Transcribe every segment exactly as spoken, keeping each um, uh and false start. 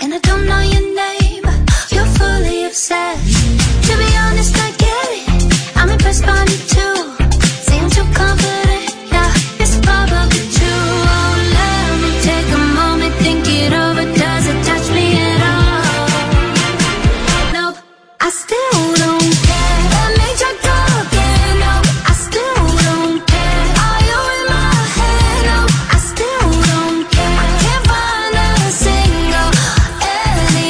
And I don't know your name, but you're fully obsessed. To be honest, I get it, I'm impressed by you too. Seem too confident, yeah, it's probably true. Oh, let me take a moment, think it over. Does it touch me at all? Nope, I still don't care. Let me try to again. Nope, I still don't care. Are you in my head? Nope, I still don't care. I can't find a single any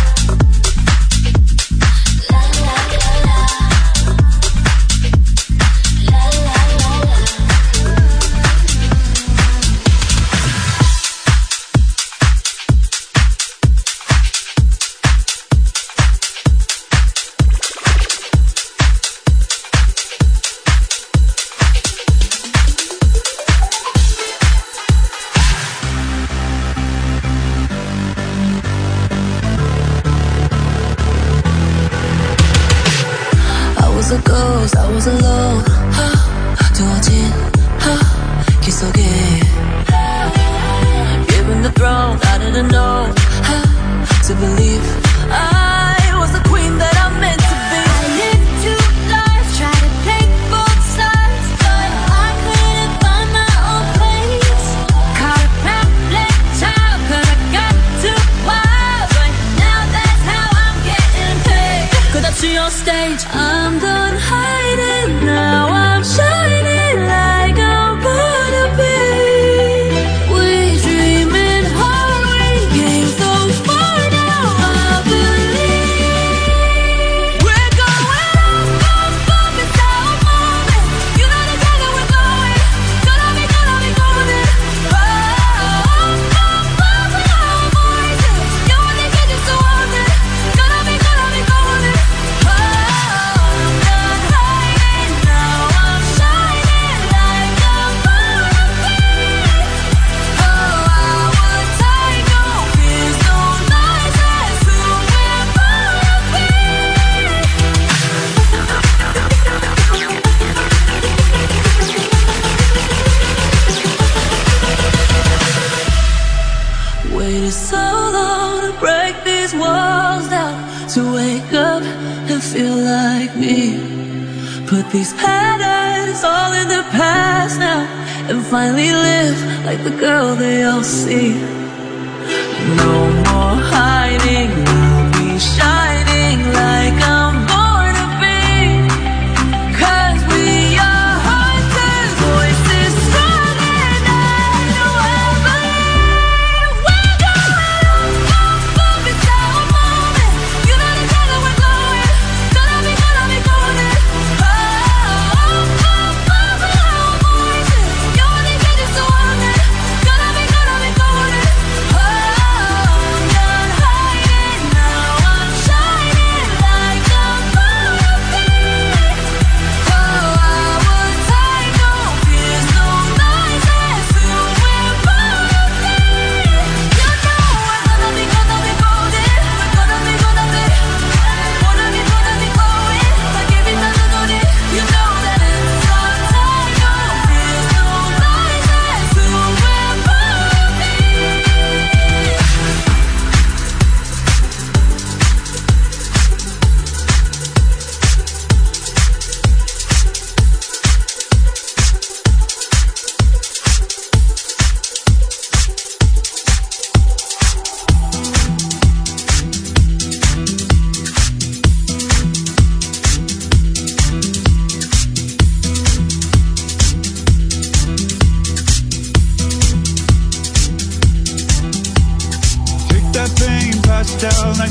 Oh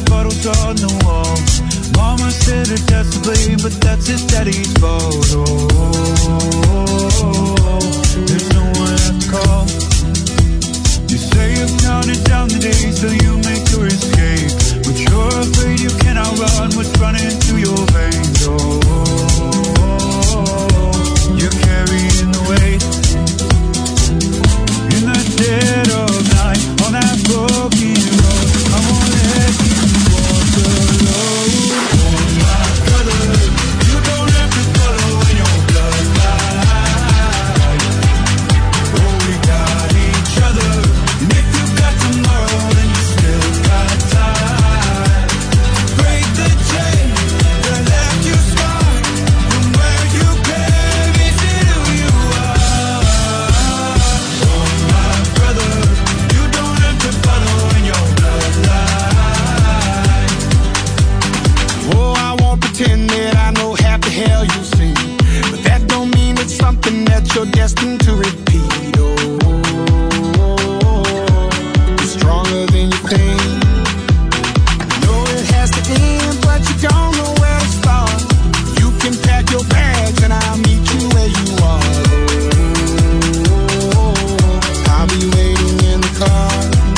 photos on the wall. Mama said her dad's to blame, but that's his daddy's fault. Oh, there's no one to call. You say you've counted down the days till you make your escape, but you're afraid you cannot run what's running through your veins. Oh, you're carrying the weight in the dead of night on that broken road. I won't let you walk alone. Oh my brother, you don't have to follow in your bloodline. Oh, we got each other, and if you got tomorrow, then you still got time. Break the chain that left you scarred from where you came into who you are. Oh my brother, you don't have to follow in your bloodline. Oh, I won't pretend that I know half the hell you see, but that don't mean it's something that you're destined to repeat. Oh, you're stronger than you think. You know it has to end, but you don't know where to start. You can pack your bags and I'll meet you where you are. Oh, I'll be waiting in the car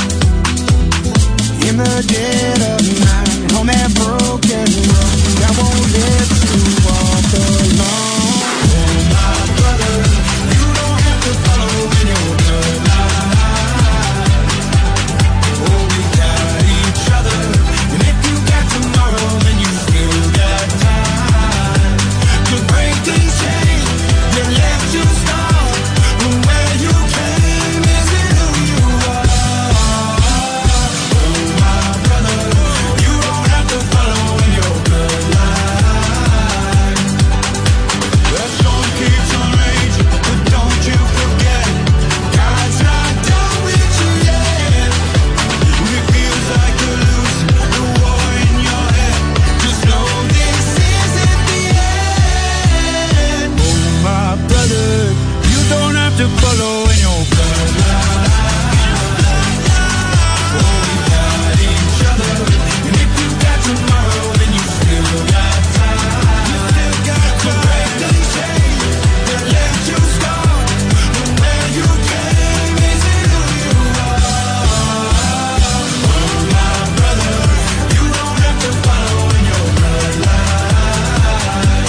in the dead of night on that broken road. I won't let you walk alone. Oh my brother, you don't have to follow in your bloodline. Oh, we got each other, and if you got tomorrow, then you still got time to break these chains that left you scarred from where you came into who you are. Oh my brother, you don't have to follow in your bloodline. The storm keeps on raging, but don't you forget, God's not done with you yet. When it feels like you're losing the war in your head, just know this isn't the end. Oh my brother, you don't have to follow in your bloodline. Oh, we got each other, and if you got tomorrow, then you still got time. You still got to break these chains that left you scarred from where you came into who you are. Oh my brother, you don't have to follow in your bloodline.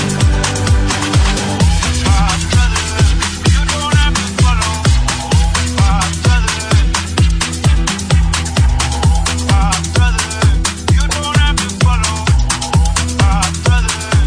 My brother, you don't have to follow. My brother, my brother, you don't have to follow. My brother.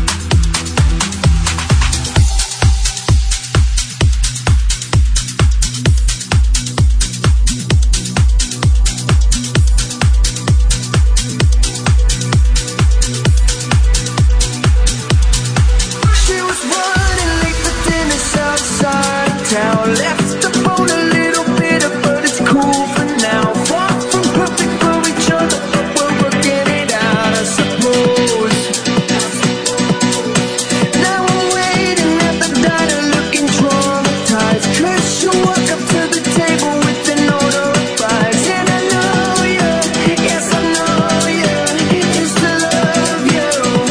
She was running late for dinner outside town. Left the phone a little bitter, but it's cool for now. Far from perfect for each other, but we're working it out, I suppose. Now I'm waiting at the diner, looking traumatized. Cause you walk up to the table with an order of fries. And I know you, yes I know you, used to love you.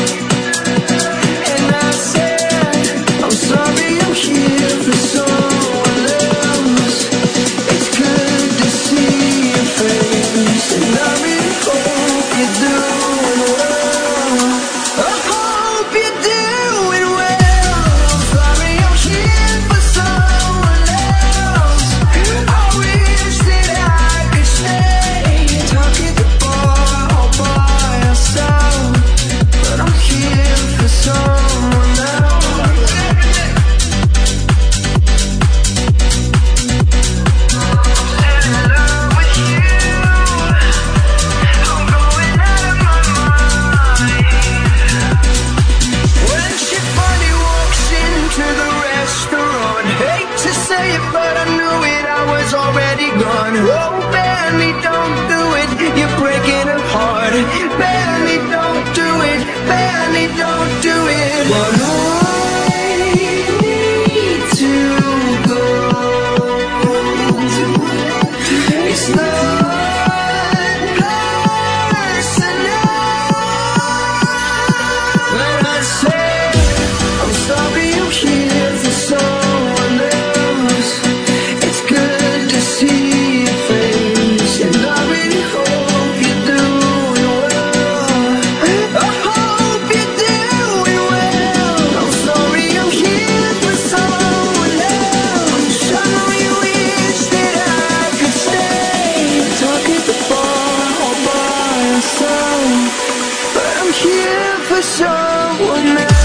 And I said, I'm sorry, I'm here for someone else. It's good to see your face, and I really hope you're doing well. I hope you're doing well. I'm sorry, I'm here for someone else. I wish that I could stay, talk at the bar all by yourself, but I'm here for someone else. I'm in love with you. I'm going out of my mind. When she finally walks into the restaurant, hate to say it, but I knew it, I was already gone. Oh, Benny, don't do it, you're breaking her heart. Benny, don't do it, Benny, don't do it. But I need to go. It's not personal. here for someone else.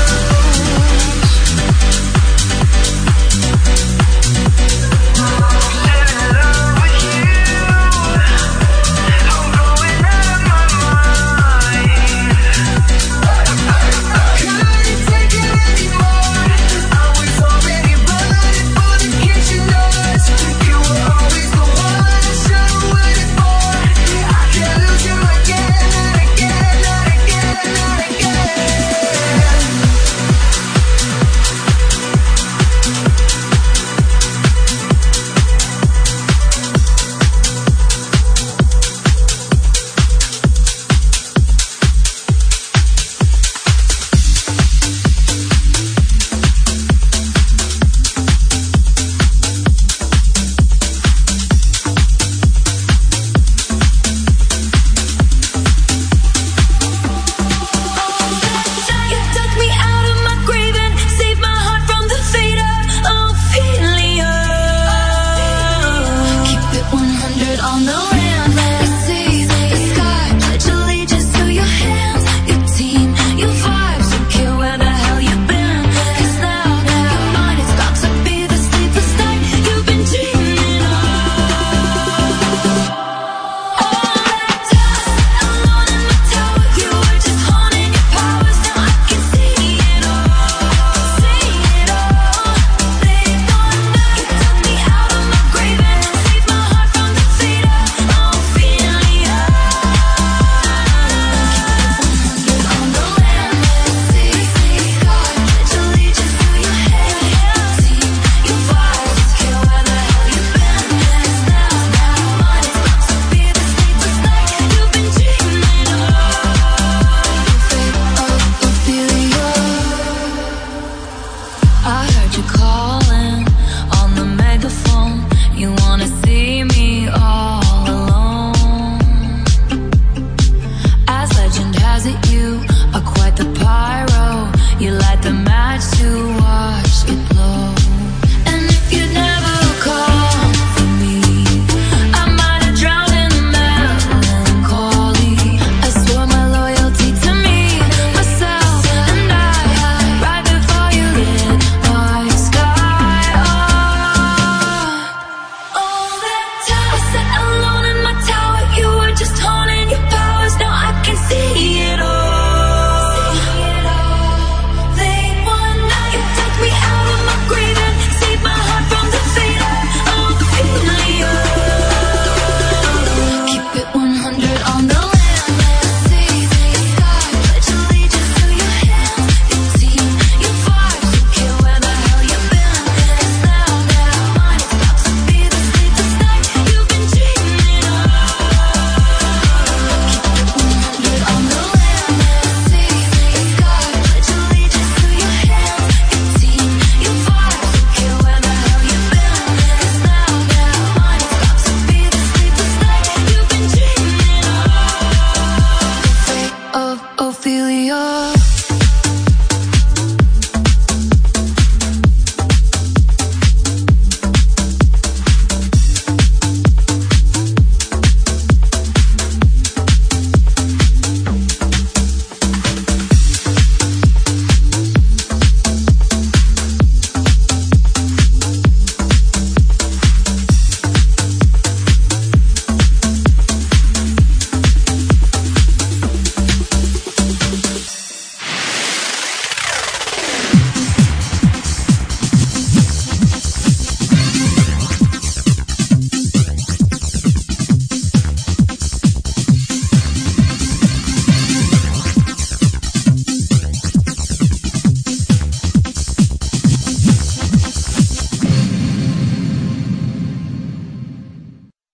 Ophelia.